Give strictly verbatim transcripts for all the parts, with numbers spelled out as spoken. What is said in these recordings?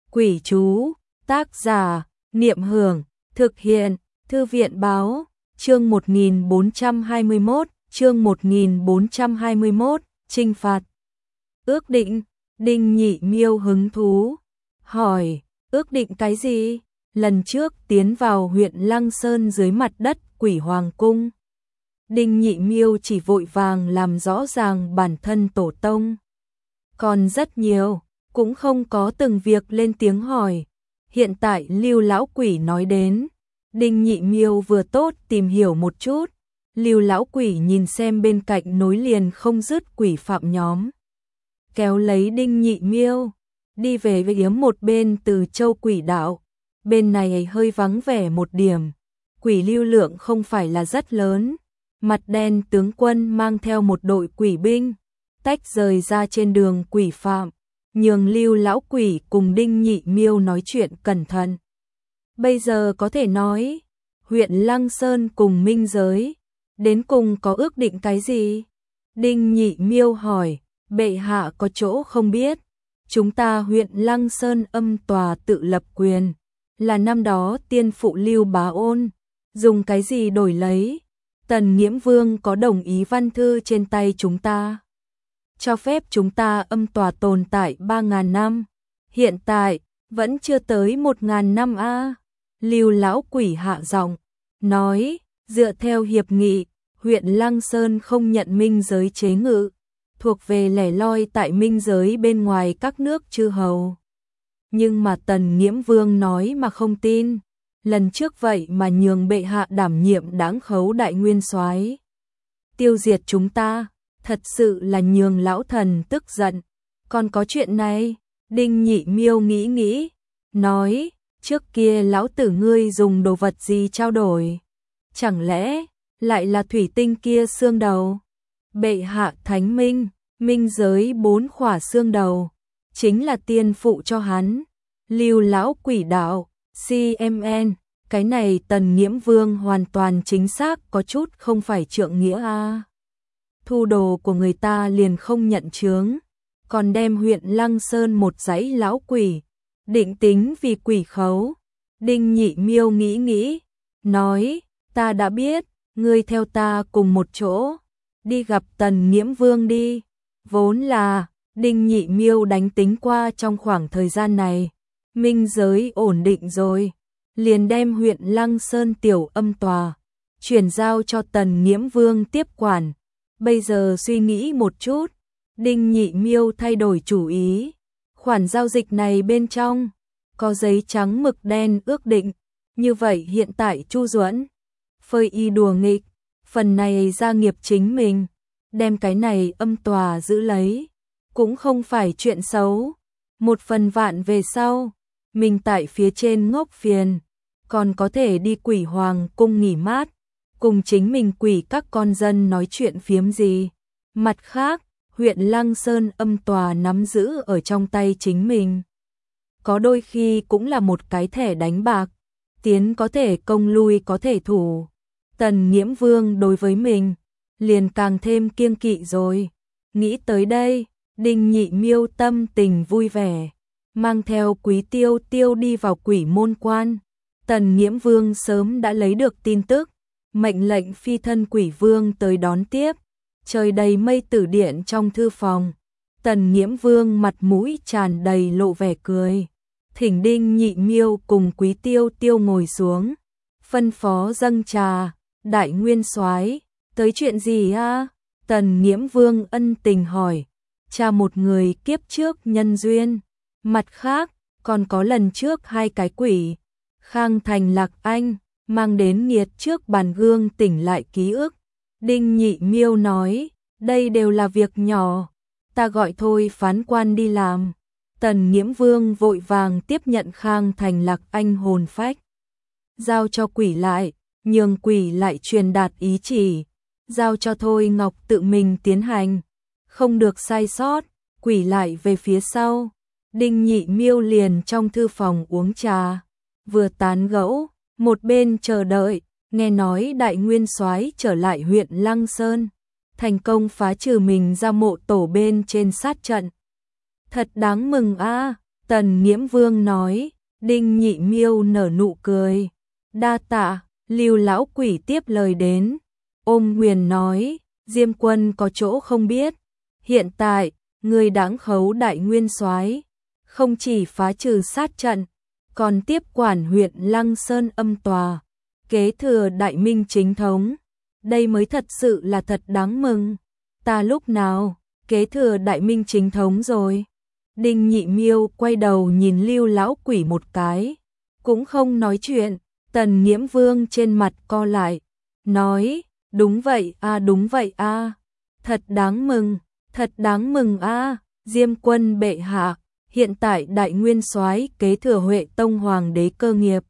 Quỷ chú, tác giả, Niệm Hưởng, thực hiện, Thư viện báo, chương một nghìn bốn trăm hai mươi mốt, chương một nghìn bốn trăm hai mươi mốt, trinh phạt. Ước định, Đinh Nhị Miêu hứng thú, hỏi, ước định cái gì? Lần trước tiến vào huyện Lăng Sơn dưới mặt đất Quỷ Hoàng Cung. Đinh Nhị Miêu chỉ vội vàng làm rõ ràng bản thân tổ tông. Còn rất nhiều, cũng không có từng việc lên tiếng hỏi. Hiện tại Lưu lão quỷ nói đến, Đinh Nhị Miêu vừa tốt tìm hiểu một chút. Lưu lão quỷ nhìn xem bên cạnh nối liền không dứt quỷ phạm nhóm, kéo lấy Đinh Nhị Miêu, đi về với yếm một bên Từ Châu quỷ đạo. Bên này hơi vắng vẻ một điểm, quỷ lưu lượng không phải là rất lớn. Mặt đen tướng quân mang theo một đội quỷ binh, tách rời ra trên đường quỷ phạm, nhường Lưu lão quỷ cùng Đinh Nhị Miêu nói chuyện cẩn thận. Bây giờ có thể nói, huyện Lăng Sơn cùng Minh Giới, đến cùng có ước định cái gì? Đinh Nhị Miêu hỏi, bệ hạ có chỗ không biết, chúng ta huyện Lăng Sơn âm tòa tự lập quyền, là năm đó tiên phụ Lưu Bá Ôn, dùng cái gì đổi lấy? Tần Nghiễm Vương có đồng ý văn thư trên tay chúng ta, cho phép chúng ta âm tòa tồn tại ba ngàn năm, hiện tại vẫn chưa tới một ngàn năm a. À. Lưu lão quỷ hạ giọng nói, dựa theo hiệp nghị, huyện Lăng Sơn không nhận Minh Giới chế ngự, thuộc về lẻ loi tại Minh Giới bên ngoài các nước chư hầu. Nhưng mà Tần Nghiễm Vương nói mà không tin, lần trước vậy mà nhường bệ hạ đảm nhiệm Đãng Khấu đại nguyên soái, tiêu diệt chúng ta, thật sự là nhường lão thần tức giận. Còn có chuyện này? Đinh Nhị Miêu nghĩ nghĩ, nói, trước kia lão tử ngươi dùng đồ vật gì trao đổi? Chẳng lẽ lại là thủy tinh kia xương đầu? Bệ hạ thánh minh, Minh Giới bốn khỏa xương đầu, chính là tiên phụ cho hắn. Lưu lão quỷ đạo, xê em en, cái này Tần Nghiễm Vương hoàn toàn chính xác có chút không phải trượng nghĩa a. À. Thu đồ của người ta liền không nhận chướng, còn đem huyện Lăng Sơn một dãy lão quỷ, định tính vì quỷ khấu. Đinh Nhị Miêu nghĩ nghĩ, nói, ta đã biết, ngươi theo ta cùng một chỗ, đi gặp Tần Nghiễm Vương đi. Vốn là, Đinh Nhị Miêu đánh tính qua trong khoảng thời gian này, Minh Giới ổn định rồi, liền đem huyện Lăng Sơn tiểu âm tòa, chuyển giao cho Tần Nghiễm Vương tiếp quản. Bây giờ suy nghĩ một chút, Đinh Nhị Miêu thay đổi chủ ý. Khoản giao dịch này bên trong có giấy trắng mực đen ước định, như vậy hiện tại Chu Duẫn phơi y đùa nghịch, phần này gia nghiệp chính mình, đem cái này âm tòa giữ lấy, cũng không phải chuyện xấu. Một phần vạn về sau, mình tại phía trên ngốc phiền, còn có thể đi Quỷ Hoàng cung nghỉ mát, cùng chính mình quỷ các con dân nói chuyện phiếm gì. Mặt khác, huyện Lăng Sơn âm tòa nắm giữ ở trong tay chính mình, có đôi khi cũng là một cái thẻ đánh bạc, tiến có thể công lui có thể thủ. Tần Nghiễm Vương đối với mình liền càng thêm kiêng kỵ rồi. Nghĩ tới đây, Đinh Nhị Miêu tâm tình vui vẻ, mang theo Quý Tiêu Tiêu đi vào Quỷ Môn Quan. Tần Nghiễm Vương sớm đã lấy được tin tức, mệnh lệnh phi thân Quỷ Vương tới đón tiếp. Trời đầy mây tử điện trong thư phòng, Tần Nghiễm Vương mặt mũi tràn đầy lộ vẻ cười, thỉnh Đinh Nhị Miêu cùng Quý Tiêu Tiêu ngồi xuống, phân phó dâng trà. Đại nguyên soái, tới chuyện gì a? Tần Nghiễm Vương ân tình hỏi, cha một người kiếp trước nhân duyên, mặt khác còn có lần trước hai cái quỷ Khang Thành Lạc Anh mang đến nghiệt trước bàn gương tỉnh lại ký ức. Đinh Nhị Miêu nói, đây đều là việc nhỏ, ta gọi thôi phán quan đi làm. Tần Nghiễm Vương vội vàng tiếp nhận Khang Thành Lạc Anh hồn phách, giao cho quỷ lại, nhường quỷ lại truyền đạt ý chỉ, giao cho Thôi Ngọc tự mình tiến hành, không được sai sót. Quỷ lại về phía sau, Đinh Nhị Miêu liền trong thư phòng uống trà, vừa tán gẫu, một bên chờ đợi. Nghe nói đại nguyên soái trở lại huyện Lăng Sơn, thành công phá trừ mình ra mộ tổ bên trên sát trận. Thật đáng mừng a. À. Tần Nghiễm Vương nói. Đinh Nhị Miêu nở nụ cười. Đa tạ. Lưu lão quỷ tiếp lời đến. Ôm quyền nói, Diêm Quân có chỗ không biết. Hiện tại, người đáng khấu đại nguyên soái, không chỉ phá trừ sát trận, còn tiếp quản huyện Lăng Sơn âm tòa, kế thừa đại minh chính thống. Đây mới thật sự là thật đáng mừng. Ta lúc nào kế thừa đại minh chính thống rồi? Đinh Nhị Miêu quay đầu nhìn Lưu lão quỷ một cái, cũng không nói chuyện. Tần Nghiễm Vương trên mặt co lại, nói, đúng vậy a, à, đúng vậy a, à. Thật đáng mừng, thật đáng mừng a, à. Diêm Quân bệ hạ, hiện tại đại nguyên soái kế thừa Huệ Tông hoàng đế cơ nghiệp.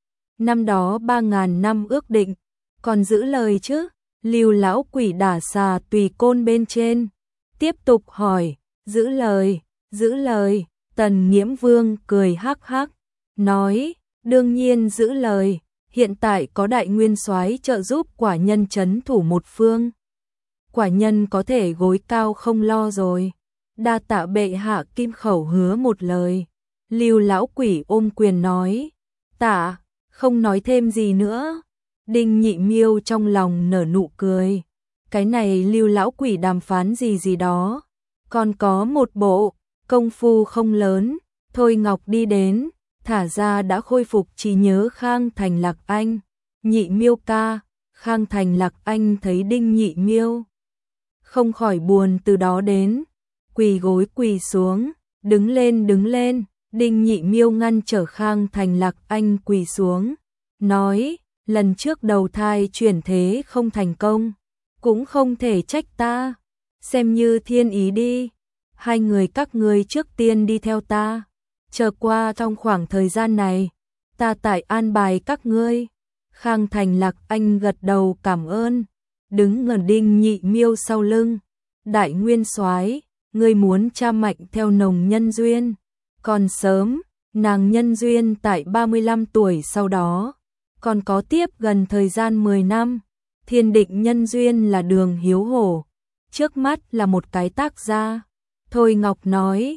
Năm đó ba ngàn năm ước định, còn giữ lời chứ? Lưu lão quỷ đả xà tùy côn bên trên, tiếp tục hỏi, giữ lời, giữ lời. Tần Nghiễm Vương cười hắc hắc, nói, đương nhiên giữ lời, hiện tại có đại nguyên soái trợ giúp quả nhân trấn thủ một phương. Quả nhân có thể gối cao không lo rồi. Đa tạ bệ hạ kim khẩu hứa một lời. Lưu lão quỷ ôm quyền nói, tạ, không nói thêm gì nữa. Đinh Nhị Miêu trong lòng nở nụ cười. Cái này Lưu lão quỷ đàm phán gì gì đó, còn có một bộ công phu không lớn. Thôi Ngọc đi đến, thả ra đã khôi phục trí nhớ Khang Thành Lạc Anh. Nhị Miêu ca. Khang Thành Lạc Anh thấy Đinh Nhị Miêu, không khỏi buồn từ đó đến, quỳ gối quỳ xuống, đứng lên đứng lên. Đinh Nhị Miêu ngăn trở Khang Thành Lạc Anh quỳ xuống, nói, lần trước đầu thai chuyển thế không thành công, cũng không thể trách ta, xem như thiên ý đi. Hai người các ngươi trước tiên đi theo ta, chờ qua trong khoảng thời gian này, ta tại an bài các ngươi. Khang Thành Lạc Anh gật đầu cảm ơn, đứng ngẩn Đinh Nhị Miêu sau lưng. Đại nguyên soái, ngươi muốn cha mạnh theo nồng nhân duyên, còn sớm. Nàng nhân duyên tại ba mươi lăm tuổi sau đó, còn có tiếp gần thời gian mười năm. Thiên định nhân duyên là Đường Hiếu Hổ, trước mắt là một cái tác gia. Thôi Ngọc nói,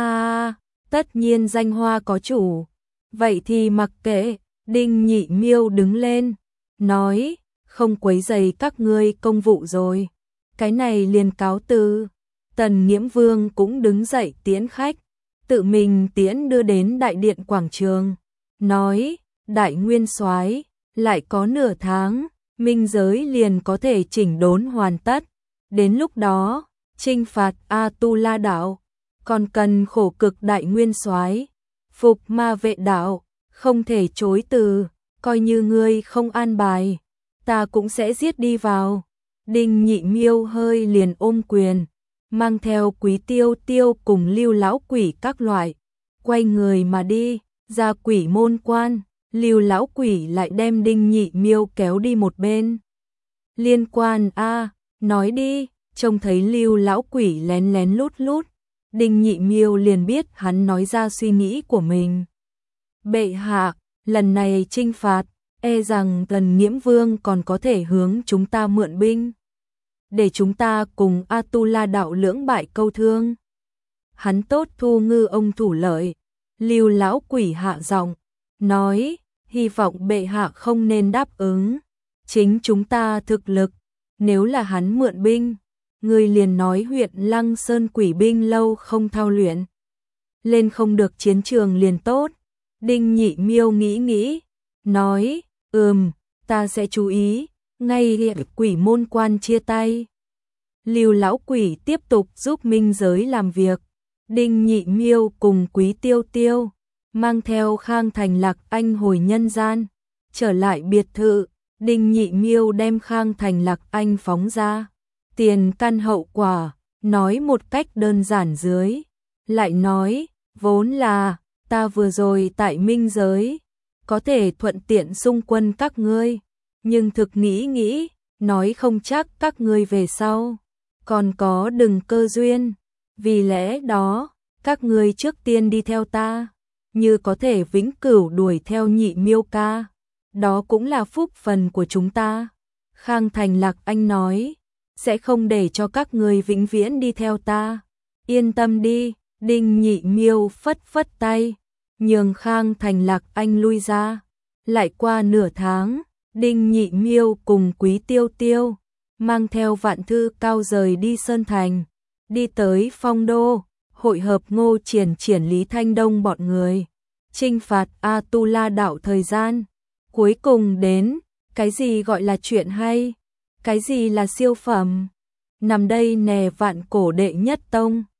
a, tất nhiên danh hoa có chủ, vậy thì mặc kệ. Đinh Nhị Miêu đứng lên, nói, không quấy rầy các ngươi công vụ rồi, cái này liền cáo từ. Tần Nghiễm Vương cũng đứng dậy tiễn khách, tự mình tiễn đưa đến đại điện quảng trường, nói, đại nguyên soái, lại có nửa tháng, minh giới liền có thể chỉnh đốn hoàn tất. Đến lúc đó, chinh phạt A Tu La đảo, còn cần khổ cực đại nguyên soái. Phục Ma Vệ đảo, không thể chối từ, coi như ngươi không an bài, ta cũng sẽ giết đi vào. Đinh Nhị Miêu hơi liền ôm quyền, mang theo Quý Tiêu Tiêu cùng Lưu lão quỷ các loại, quay người mà đi, ra quỷ môn quan. Lưu lão quỷ lại đem Đinh Nhị Miêu kéo đi một bên. Liên quan a, nói đi. Trông thấy Lưu lão quỷ lén lén lút lút, Đinh Nhị Miêu liền biết hắn nói ra suy nghĩ của mình. Bệ hạ, lần này chinh phạt, e rằng Tần Nghiễm Vương còn có thể hướng chúng ta mượn binh, để chúng ta cùng A Tu La đạo lưỡng bại câu thương. Hắn tốt thu ngư ông thủ lợi. Lưu lão quỷ hạ giọng, nói, hy vọng bệ hạ không nên đáp ứng. Chính chúng ta thực lực, nếu là hắn mượn binh, người liền nói huyện Lăng Sơn quỷ binh lâu không thao luyện, lên không được chiến trường liền tốt. Đinh Nhị Miêu nghĩ nghĩ, nói, ừm, ta sẽ chú ý. Ngay hiện quỷ môn quan chia tay, Lưu lão quỷ tiếp tục giúp minh giới làm việc. Đinh Nhị Miêu cùng Quý Tiêu Tiêu mang theo Khang Thành Lạc Anh hồi nhân gian, trở lại biệt thự. Đinh Nhị Miêu đem Khang Thành Lạc Anh phóng ra, tiền căn hậu quả, nói một cách đơn giản dưới, lại nói, vốn là, ta vừa rồi tại minh giới, có thể thuận tiện xung quân các ngươi, nhưng thực nghĩ nghĩ, nói không chắc các ngươi về sau, còn có đừng cơ duyên, vì lẽ đó, các ngươi trước tiên đi theo ta, như có thể vĩnh cửu đuổi theo Nhị Miêu ca, đó cũng là phúc phần của chúng ta. Khang Thành Lạc Anh nói, sẽ không để cho các ngươi vĩnh viễn đi theo ta, yên tâm đi. Đinh Nhị Miêu phất phất tay, nhường Khang Thành Lạc Anh lui ra. Lại qua nửa tháng, Đinh Nhị Miêu cùng Quý Tiêu Tiêu mang theo Vạn Thư Cao rời đi Sơn Thành, đi tới Phong Đô, hội hợp Ngô Triển Triển Lý Thanh Đông bọn người, chinh phạt A Tu La đạo thời gian. Cuối cùng đến, cái gì gọi là chuyện hay, cái gì là siêu phẩm, nằm đây nè. Vạn Cổ đệ nhất tông